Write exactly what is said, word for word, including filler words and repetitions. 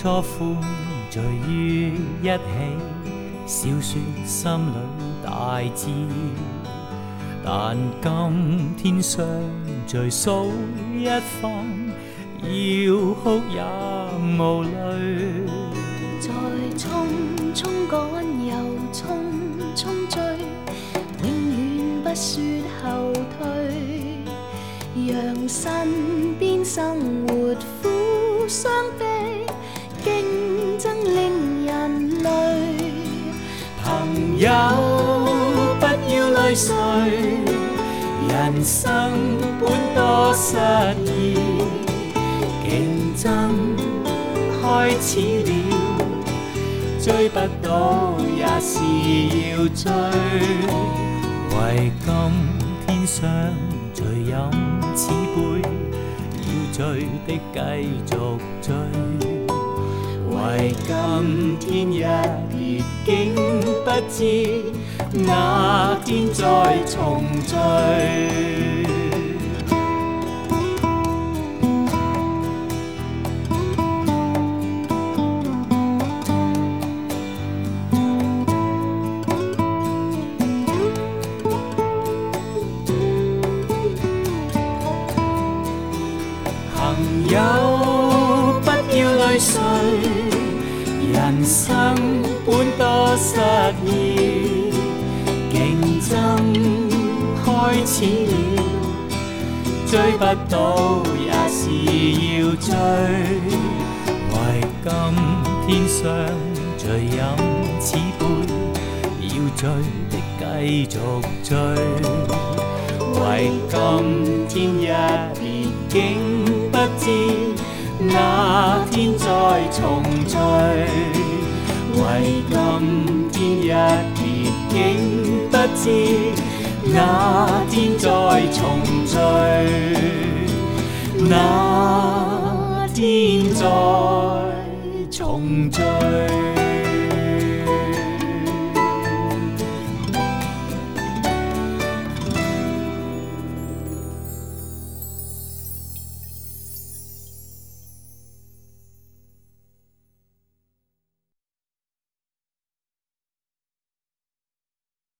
初歡聚於一起，笑說心裏大志。但今天相聚數一番，要哭也無淚。 在匆匆趕又匆匆追，永遠不說後退，讓身邊生活苦傷悲，競爭令人累。 朋友不要淚垂，人生本多失意，競爭開始了，追不到也是要追。為今天相聚飲此杯，要醉的繼續追。為今天一別竟不知，那天再重聚。朋友不要淚垂，人生本多失意，競爭開始了，追不到也是要追。為今天相聚飲此杯，要醉的繼續追。為今天一別竟不知，那天再重聚。為今天一別竟不知，那天再重聚。那天再重聚。